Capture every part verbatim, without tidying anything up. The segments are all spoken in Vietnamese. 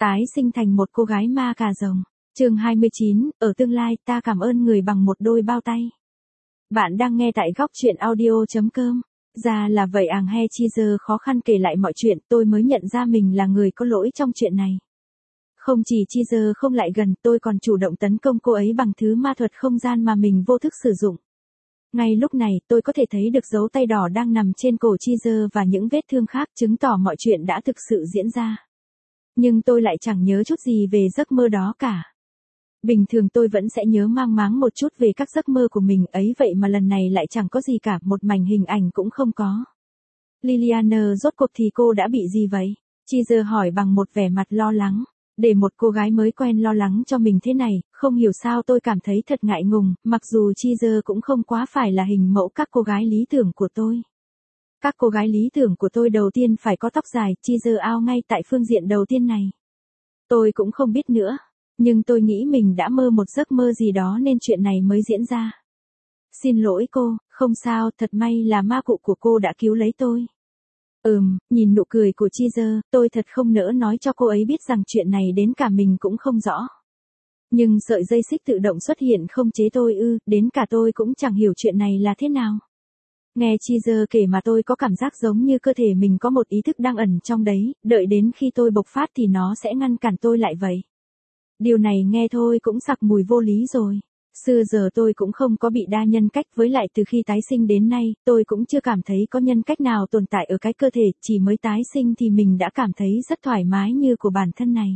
Tái sinh thành một cô gái ma cà rồng. Chương hai mươi chín, ở tương lai ta cảm ơn người bằng một đôi bao tay. Bạn đang nghe tại góc truyện audio chấm com. Ra là vậy àng he Cheezer khó khăn kể lại mọi chuyện, tôi mới nhận ra mình là người có lỗi trong chuyện này. Không chỉ Cheezer không lại gần, tôi còn chủ động tấn công cô ấy bằng thứ ma thuật không gian mà mình vô thức sử dụng. Ngay lúc này, tôi có thể thấy được dấu tay đỏ đang nằm trên cổ Cheezer và những vết thương khác, chứng tỏ mọi chuyện đã thực sự diễn ra. Nhưng tôi lại chẳng nhớ chút gì về giấc mơ đó cả. Bình thường tôi vẫn sẽ nhớ mang máng một chút về các giấc mơ của mình ấy, vậy mà lần này lại chẳng có gì cả, một mảnh hình ảnh cũng không có. Liliana, rốt cuộc thì cô đã bị gì vậy? Cheezer hỏi bằng một vẻ mặt lo lắng. Để một cô gái mới quen lo lắng cho mình thế này, không hiểu sao tôi cảm thấy thật ngại ngùng, mặc dù Cheezer cũng không quá phải là hình mẫu các cô gái lý tưởng của tôi. Các cô gái lý tưởng của tôi đầu tiên phải có tóc dài, Cheezer ao ngay tại phương diện đầu tiên này. Tôi cũng không biết nữa, nhưng tôi nghĩ mình đã mơ một giấc mơ gì đó nên chuyện này mới diễn ra. Xin lỗi cô, không sao, thật may là ma cụ của cô đã cứu lấy tôi. Ừm, nhìn nụ cười của Cheezer, tôi thật không nỡ nói cho cô ấy biết rằng chuyện này đến cả mình cũng không rõ. Nhưng sợi dây xích tự động xuất hiện không chế tôi ư, đến cả tôi cũng chẳng hiểu chuyện này là thế nào. Nghe Cheezer kể mà tôi có cảm giác giống như cơ thể mình có một ý thức đang ẩn trong đấy, đợi đến khi tôi bộc phát thì nó sẽ ngăn cản tôi lại vậy. Điều này nghe thôi cũng sặc mùi vô lý rồi. Xưa giờ tôi cũng không có bị đa nhân cách, với lại từ khi tái sinh đến nay, tôi cũng chưa cảm thấy có nhân cách nào tồn tại ở cái cơ thể, chỉ mới tái sinh thì mình đã cảm thấy rất thoải mái như của bản thân này.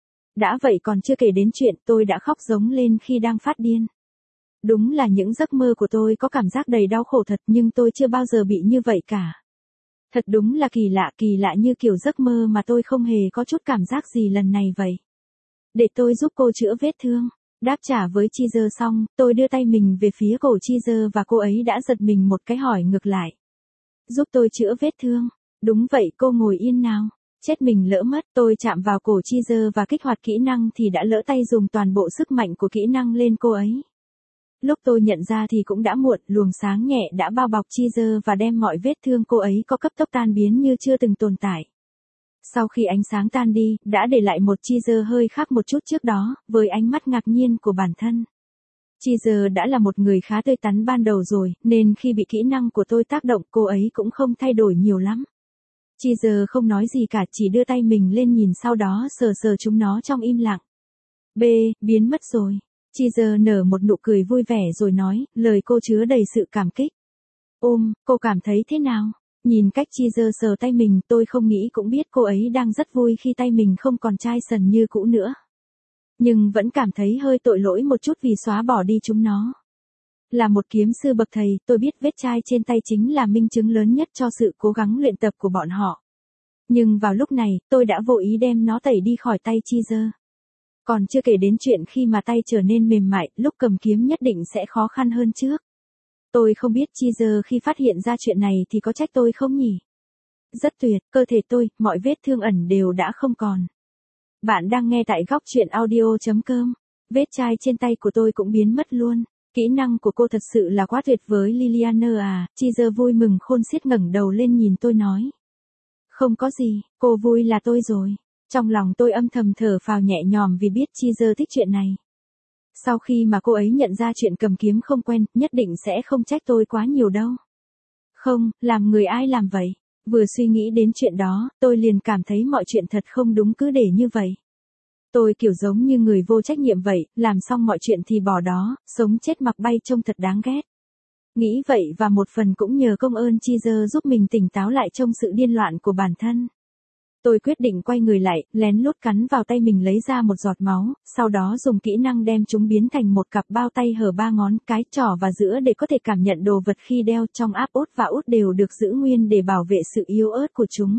Đã vậy còn chưa kể đến chuyện tôi đã khóc giống lên khi đang phát điên. Đúng là những giấc mơ của tôi có cảm giác đầy đau khổ thật, nhưng tôi chưa bao giờ bị như vậy cả. Thật đúng là kỳ lạ, kỳ lạ như kiểu giấc mơ mà tôi không hề có chút cảm giác gì lần này vậy. Để tôi giúp cô chữa vết thương. Đáp trả với Cheezer xong, tôi đưa tay mình về phía cổ Cheezer và cô ấy đã giật mình một cái hỏi ngược lại. Giúp tôi chữa vết thương. Đúng vậy, cô ngồi yên nào. Chết mình lỡ mất, tôi chạm vào cổ Cheezer và kích hoạt kỹ năng thì đã lỡ tay dùng toàn bộ sức mạnh của kỹ năng lên cô ấy. Lúc tôi nhận ra thì cũng đã muộn, luồng sáng nhẹ đã bao bọc Cheezer và đem mọi vết thương cô ấy có cấp tốc tan biến như chưa từng tồn tại. Sau khi ánh sáng tan đi, đã để lại một Cheezer hơi khác một chút trước đó, với ánh mắt ngạc nhiên của bản thân. Cheezer đã là một người khá tươi tắn ban đầu rồi, nên khi bị kỹ năng của tôi tác động cô ấy cũng không thay đổi nhiều lắm. Cheezer không nói gì cả, chỉ đưa tay mình lên nhìn sau đó sờ sờ chúng nó trong im lặng. B, biến mất rồi. Cheezer nở một nụ cười vui vẻ rồi nói, lời cô chứa đầy sự cảm kích. Ôm, cô cảm thấy thế nào? Nhìn cách Cheezer sờ tay mình, tôi không nghĩ cũng biết cô ấy đang rất vui khi tay mình không còn chai sần như cũ nữa. Nhưng vẫn cảm thấy hơi tội lỗi một chút vì xóa bỏ đi chúng nó. Là một kiếm sư bậc thầy, tôi biết vết chai trên tay chính là minh chứng lớn nhất cho sự cố gắng luyện tập của bọn họ. Nhưng vào lúc này, tôi đã vô ý đem nó tẩy đi khỏi tay Cheezer. Còn chưa kể đến chuyện khi mà tay trở nên mềm mại, lúc cầm kiếm nhất định sẽ khó khăn hơn trước. Tôi không biết Cheezer khi phát hiện ra chuyện này thì có trách tôi không nhỉ? Rất tuyệt, cơ thể tôi, mọi vết thương ẩn đều đã không còn. Bạn đang nghe tại góc truyện audio chấm com. Vết chai trên tay của tôi cũng biến mất luôn. Kỹ năng của cô thật sự là quá tuyệt với Liliana à, Cheezer vui mừng khôn xiết ngẩng đầu lên nhìn tôi nói. Không có gì, cô vui là tôi rồi. Trong lòng tôi âm thầm thở phào nhẹ nhõm vì biết Cheezer thích chuyện này. Sau khi mà cô ấy nhận ra chuyện cầm kiếm không quen, nhất định sẽ không trách tôi quá nhiều đâu. Không, làm người ai làm vậy? Vừa suy nghĩ đến chuyện đó, tôi liền cảm thấy mọi chuyện thật không đúng cứ để như vậy. Tôi kiểu giống như người vô trách nhiệm vậy, làm xong mọi chuyện thì bỏ đó, sống chết mặc bay trông thật đáng ghét. Nghĩ vậy và một phần cũng nhờ công ơn Cheezer giúp mình tỉnh táo lại trong sự điên loạn của bản thân. Tôi quyết định quay người lại, lén lút cắn vào tay mình lấy ra một giọt máu, sau đó dùng kỹ năng đem chúng biến thành một cặp bao tay hở ba ngón, cái trỏ và giữa để có thể cảm nhận đồ vật khi đeo, trong áp út và út đều được giữ nguyên để bảo vệ sự yếu ớt của chúng.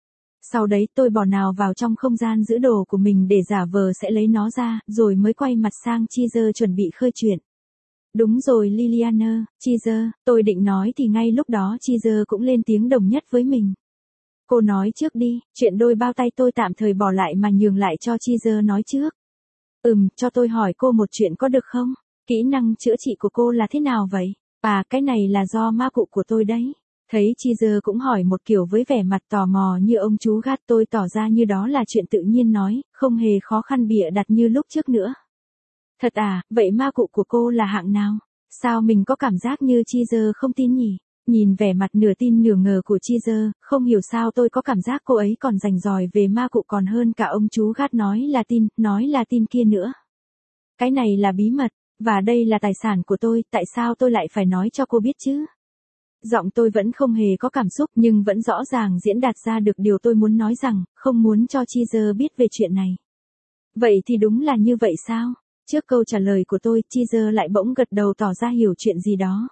Sau đấy tôi bỏ nào vào trong không gian giữ đồ của mình để giả vờ sẽ lấy nó ra, rồi mới quay mặt sang Cheezer chuẩn bị khơi chuyện. Đúng rồi Liliana, Cheezer, tôi định nói thì ngay lúc đó Cheezer cũng lên tiếng đồng nhất với mình. Cô nói trước đi, chuyện đôi bao tay tôi tạm thời bỏ lại mà nhường lại cho Cheezer nói trước. Ừm, cho tôi hỏi cô một chuyện có được không? Kỹ năng chữa trị của cô là thế nào vậy? À, cái này là do ma cụ của tôi đấy. Thấy Cheezer cũng hỏi một kiểu với vẻ mặt tò mò như ông chú gát, tôi tỏ ra như đó là chuyện tự nhiên nói, không hề khó khăn bịa đặt như lúc trước nữa. Thật à, vậy ma cụ của cô là hạng nào? Sao mình có cảm giác như Cheezer không tin nhỉ? Nhìn vẻ mặt nửa tin nửa ngờ của Cheezer, không hiểu sao tôi có cảm giác cô ấy còn rành ròi về ma cụ còn hơn cả ông chú gát nói là tin, nói là tin kia nữa. Cái này là bí mật, và đây là tài sản của tôi, tại sao tôi lại phải nói cho cô biết chứ? Giọng tôi vẫn không hề có cảm xúc nhưng vẫn rõ ràng diễn đạt ra được điều tôi muốn nói rằng, không muốn cho Cheezer biết về chuyện này. Vậy thì đúng là như vậy sao? Trước câu trả lời của tôi, Cheezer lại bỗng gật đầu tỏ ra hiểu chuyện gì đó.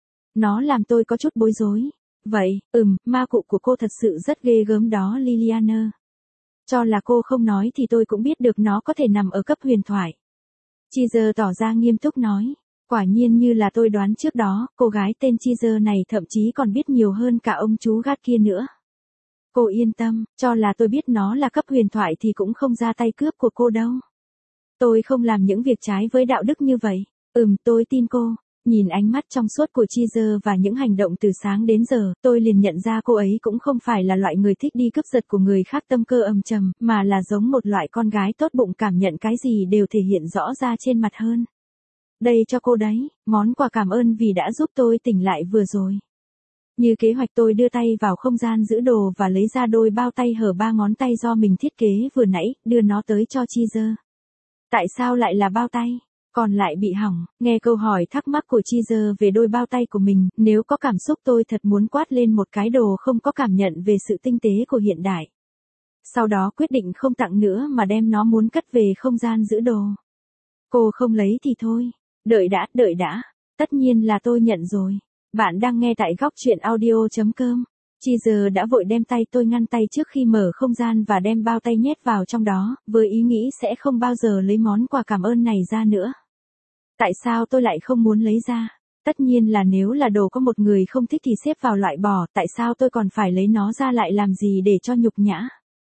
Nó làm tôi có chút bối rối. Vậy, ừm, ma cụ của cô thật sự rất ghê gớm đó Liliana. Cho là cô không nói thì tôi cũng biết được nó có thể nằm ở cấp huyền thoại. Cheezer tỏ ra nghiêm túc nói. Quả nhiên như là tôi đoán trước đó, cô gái tên Cheezer này thậm chí còn biết nhiều hơn cả ông chú gát kia nữa. Cô yên tâm, cho là tôi biết nó là cấp huyền thoại thì cũng không ra tay cướp của cô đâu. Tôi không làm những việc trái với đạo đức như vậy. Ừm, tôi tin cô. Nhìn ánh mắt trong suốt của Cheezer và những hành động từ sáng đến giờ, tôi liền nhận ra cô ấy cũng không phải là loại người thích đi cướp giật của người khác tâm cơ âm trầm, mà là giống một loại con gái tốt bụng cảm nhận cái gì đều thể hiện rõ ra trên mặt hơn. Đây cho cô đấy, món quà cảm ơn vì đã giúp tôi tỉnh lại vừa rồi. Như kế hoạch tôi đưa tay vào không gian giữ đồ và lấy ra đôi bao tay hở ba ngón tay do mình thiết kế vừa nãy, đưa nó tới cho Cheezer. Tại sao lại là bao tay? Còn lại bị hỏng, nghe câu hỏi thắc mắc của Cheezer về đôi bao tay của mình, nếu có cảm xúc tôi thật muốn quát lên một cái đồ không có cảm nhận về sự tinh tế của hiện đại. Sau đó quyết định không tặng nữa mà đem nó muốn cất về không gian giữ đồ. Cô không lấy thì thôi. Đợi đã, đợi đã. Tất nhiên là tôi nhận rồi. Bạn đang nghe tại góc truyện audio.com. Cheezer đã vội đem tay tôi ngăn tay trước khi mở không gian và đem bao tay nhét vào trong đó, với ý nghĩ sẽ không bao giờ lấy món quà cảm ơn này ra nữa. Tại sao tôi lại không muốn lấy ra? Tất nhiên là nếu là đồ có một người không thích thì xếp vào loại bỏ, tại sao tôi còn phải lấy nó ra lại làm gì để cho nhục nhã?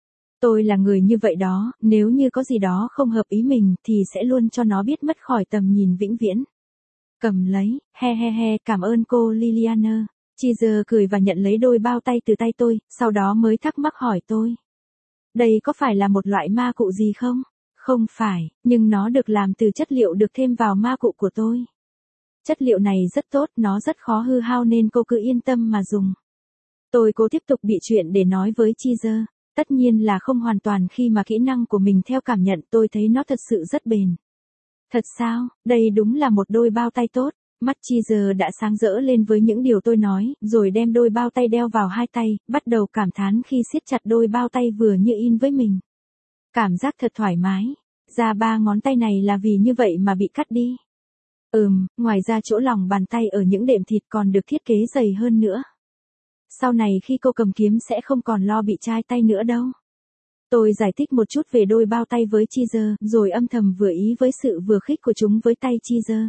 Tôi là người như vậy đó, nếu như có gì đó không hợp ý mình thì sẽ luôn cho nó biết mất khỏi tầm nhìn vĩnh viễn. Cầm lấy, he he he, cảm ơn cô Liliana. Cheezer cười và nhận lấy đôi bao tay từ tay tôi, sau đó mới thắc mắc hỏi tôi. Đây có phải là một loại ma cụ gì không? Không phải, nhưng nó được làm từ chất liệu được thêm vào ma cụ của tôi. Chất liệu này rất tốt, nó rất khó hư hao nên cô cứ yên tâm mà dùng. Tôi cố tiếp tục bị chuyện để nói với Cheezer. Tất nhiên là không hoàn toàn khi mà kỹ năng của mình theo cảm nhận tôi thấy nó thật sự rất bền. Thật sao, đây đúng là một đôi bao tay tốt. Mắt Cheezer đã sáng rỡ lên với những điều tôi nói, rồi đem đôi bao tay đeo vào hai tay, bắt đầu cảm thán khi siết chặt đôi bao tay vừa như in với mình. Cảm giác thật thoải mái. Ra ba ngón tay này là vì như vậy mà bị cắt đi. Ừm, ngoài ra chỗ lòng bàn tay ở những đệm thịt còn được thiết kế dày hơn nữa. Sau này khi cô cầm kiếm sẽ không còn lo bị chai tay nữa đâu. Tôi giải thích một chút về đôi bao tay với Cheezer, rồi âm thầm vừa ý với sự vừa khích của chúng với tay Cheezer.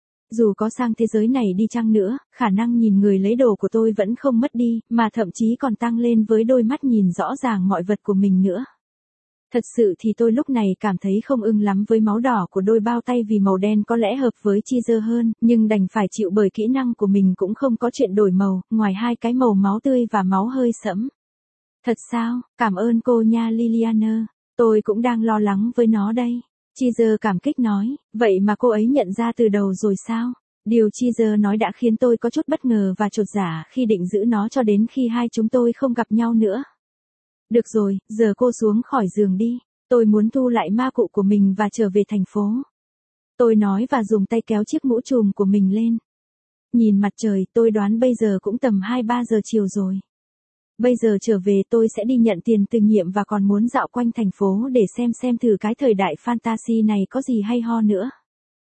Dù có sang thế giới này đi chăng nữa, khả năng nhìn người lấy đồ của tôi vẫn không mất đi, mà thậm chí còn tăng lên với đôi mắt nhìn rõ ràng mọi vật của mình nữa. Thật sự thì tôi lúc này cảm thấy không ưng lắm với máu đỏ của đôi bao tay vì màu đen có lẽ hợp với Cheezer hơn, nhưng đành phải chịu bởi kỹ năng của mình cũng không có chuyện đổi màu, ngoài hai cái màu máu tươi và máu hơi sẫm. Thật sao, cảm ơn cô nha Liliana, tôi cũng đang lo lắng với nó đây. Cheezer cảm kích nói, vậy mà cô ấy nhận ra từ đầu rồi sao? Điều Cheezer nói đã khiến tôi có chút bất ngờ và chột dạ khi định giữ nó cho đến khi hai chúng tôi không gặp nhau nữa. Được rồi, giờ cô xuống khỏi giường đi. Tôi muốn thu lại ma cụ của mình và trở về thành phố. Tôi nói và dùng tay kéo chiếc mũ trùm của mình lên. Nhìn mặt trời, tôi đoán bây giờ cũng tầm hai ba giờ chiều rồi. Bây giờ trở về tôi sẽ đi nhận tiền từ nhiệm và còn muốn dạo quanh thành phố để xem xem thử cái thời đại fantasy này có gì hay ho nữa.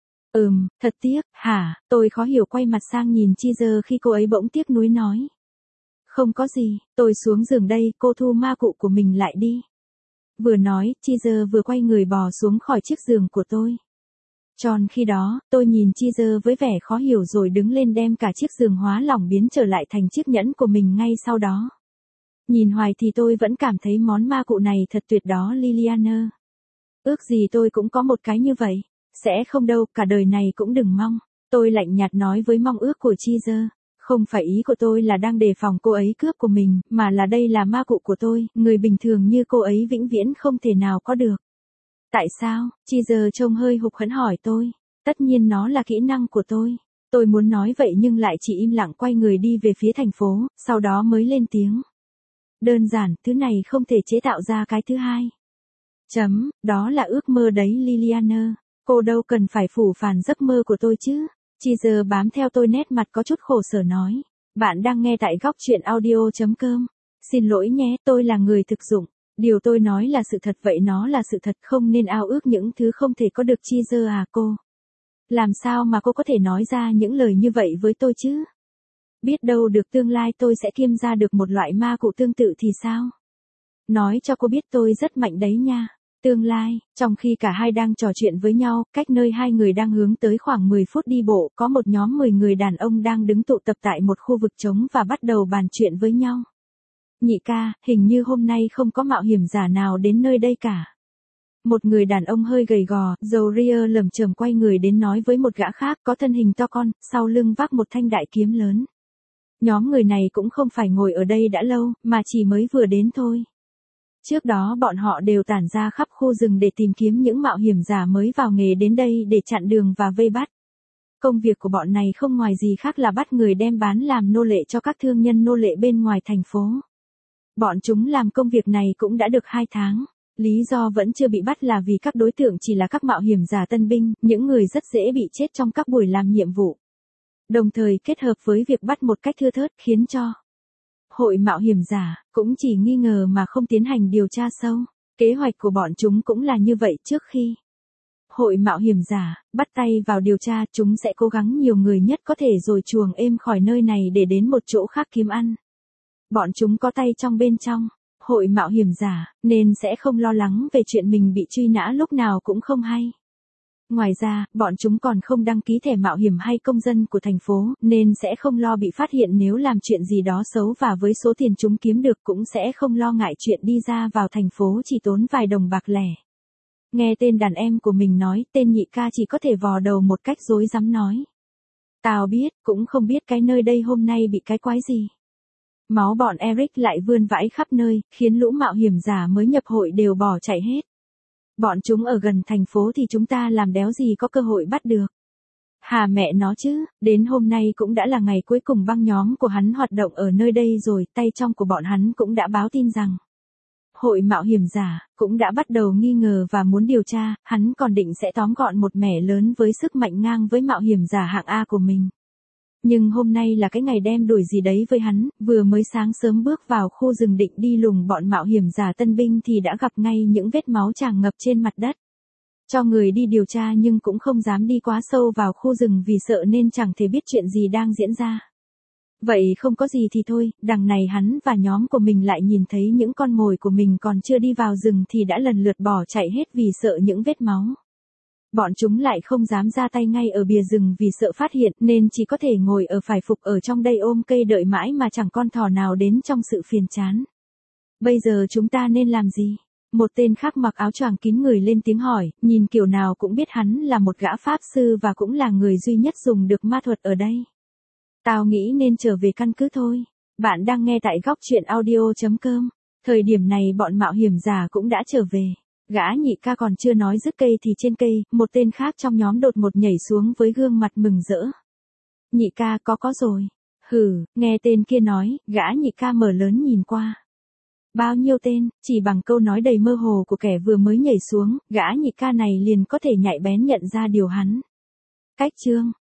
Ừm, thật tiếc, hả, tôi khó hiểu quay mặt sang nhìn Cheezer khi cô ấy bỗng tiếc nuối nói. Không có gì, tôi xuống giường đây, cô thu ma cụ của mình lại đi. Vừa nói, Cheezer vừa quay người bò xuống khỏi chiếc giường của tôi. Tròn khi đó, tôi nhìn Cheezer với vẻ khó hiểu rồi đứng lên đem cả chiếc giường hóa lỏng biến trở lại thành chiếc nhẫn của mình ngay sau đó. Nhìn hoài thì tôi vẫn cảm thấy món ma cụ này thật tuyệt đó Liliana. Ước gì tôi cũng có một cái như vậy. Sẽ không đâu, cả đời này cũng đừng mong. Tôi lạnh nhạt nói với mong ước của Cheezer. Không phải ý của tôi là đang đề phòng cô ấy cướp của mình, mà là đây là ma cụ của tôi, người bình thường như cô ấy vĩnh viễn không thể nào có được. Tại sao? Chi giờ trông hơi hụt hẫng hỏi tôi. Tất nhiên nó là kỹ năng của tôi. Tôi muốn nói vậy nhưng lại chỉ im lặng quay người đi về phía thành phố, sau đó mới lên tiếng. Đơn giản, thứ này không thể chế tạo ra cái thứ hai. Chấm, đó là ước mơ đấy Liliana. Cô đâu cần phải phủ phàng giấc mơ của tôi chứ. Chi giờ bám theo tôi nét mặt có chút khổ sở nói. Bạn đang nghe tại góc chuyện audio.com. Xin lỗi nhé, tôi là người thực dụng. Điều tôi nói là sự thật vậy nó là sự thật không nên ao ước những thứ không thể có được Chi giờ à cô. Làm sao mà cô có thể nói ra những lời như vậy với tôi chứ? Biết đâu được tương lai tôi sẽ kiêm ra được một loại ma cụ tương tự thì sao? Nói cho cô biết tôi rất mạnh đấy nha. Tương lai, trong khi cả hai đang trò chuyện với nhau, cách nơi hai người đang hướng tới khoảng mười phút đi bộ, có một nhóm mười người đàn ông đang đứng tụ tập tại một khu vực trống và bắt đầu bàn chuyện với nhau. Nhị ca, hình như hôm nay không có mạo hiểm giả nào đến nơi đây cả. Một người đàn ông hơi gầy gò, râu ria lởm chởm quay người đến nói với một gã khác có thân hình to con, sau lưng vác một thanh đại kiếm lớn. Nhóm người này cũng không phải ngồi ở đây đã lâu, mà chỉ mới vừa đến thôi. Trước đó bọn họ đều tản ra khắp khu rừng để tìm kiếm những mạo hiểm giả mới vào nghề đến đây để chặn đường và vây bắt. Công việc của bọn này không ngoài gì khác là bắt người đem bán làm nô lệ cho các thương nhân nô lệ bên ngoài thành phố. Bọn chúng làm công việc này cũng đã được hai tháng. Lý do vẫn chưa bị bắt là vì các đối tượng chỉ là các mạo hiểm giả tân binh, những người rất dễ bị chết trong các buổi làm nhiệm vụ. Đồng thời kết hợp với việc bắt một cách thưa thớt khiến cho hội mạo hiểm giả cũng chỉ nghi ngờ mà không tiến hành điều tra sâu. Kế hoạch của bọn chúng cũng là như vậy trước khi hội mạo hiểm giả bắt tay vào điều tra chúng sẽ cố gắng nhiều người nhất có thể rồi chuồng êm khỏi nơi này để đến một chỗ khác kiếm ăn. Bọn chúng có tay trong bên trong hội mạo hiểm giả, nên sẽ không lo lắng về chuyện mình bị truy nã lúc nào cũng không hay. Ngoài ra, bọn chúng còn không đăng ký thẻ mạo hiểm hay công dân của thành phố, nên sẽ không lo bị phát hiện nếu làm chuyện gì đó xấu và với số tiền chúng kiếm được cũng sẽ không lo ngại chuyện đi ra vào thành phố chỉ tốn vài đồng bạc lẻ. Nghe tên đàn em của mình nói, tên nhị ca chỉ có thể vò đầu một cách rối rắm nói. Tao biết, cũng không biết cái nơi đây hôm nay bị cái quái gì. Máu bọn Eric lại vươn vãi khắp nơi, khiến lũ mạo hiểm giả mới nhập hội đều bỏ chạy hết. Bọn chúng ở gần thành phố thì chúng ta làm đéo gì có cơ hội bắt được. Hà mẹ nó chứ, đến hôm nay cũng đã là ngày cuối cùng băng nhóm của hắn hoạt động ở nơi đây rồi, tay trong của bọn hắn cũng đã báo tin rằng hội mạo hiểm giả cũng đã bắt đầu nghi ngờ và muốn điều tra, hắn còn định sẽ tóm gọn một mẻ lớn với sức mạnh ngang với mạo hiểm giả hạng A của mình. Nhưng hôm nay là cái ngày đem đuổi gì đấy với hắn, vừa mới sáng sớm bước vào khu rừng định đi lùng bọn mạo hiểm giả tân binh thì đã gặp ngay những vết máu tràn ngập trên mặt đất. Cho người đi điều tra nhưng cũng không dám đi quá sâu vào khu rừng vì sợ nên chẳng thể biết chuyện gì đang diễn ra. Vậy không có gì thì thôi, đằng này hắn và nhóm của mình lại nhìn thấy những con mồi của mình còn chưa đi vào rừng thì đã lần lượt bỏ chạy hết vì sợ những vết máu. Bọn chúng lại không dám ra tay ngay ở bìa rừng vì sợ phát hiện nên chỉ có thể ngồi ở phải phục ở trong đây ôm cây đợi mãi mà chẳng con thỏ nào đến trong sự phiền chán. Bây giờ chúng ta nên làm gì? Một tên khác mặc áo choàng kín người lên tiếng hỏi, nhìn kiểu nào cũng biết hắn là một gã pháp sư và cũng là người duy nhất dùng được ma thuật ở đây. Tao nghĩ nên trở về căn cứ thôi. Bạn đang nghe tại góc chuyện audio.com. Thời điểm này bọn mạo hiểm giả cũng đã trở về. Gã nhị ca còn chưa nói dứt cây thì trên cây, một tên khác trong nhóm đột ngột nhảy xuống với gương mặt mừng rỡ. Nhị ca có có rồi. Hừ, nghe tên kia nói, gã nhị ca mở lớn nhìn qua. Bao nhiêu tên, chỉ bằng câu nói đầy mơ hồ của kẻ vừa mới nhảy xuống, gã nhị ca này liền có thể nhạy bén nhận ra điều hắn. Cách chương,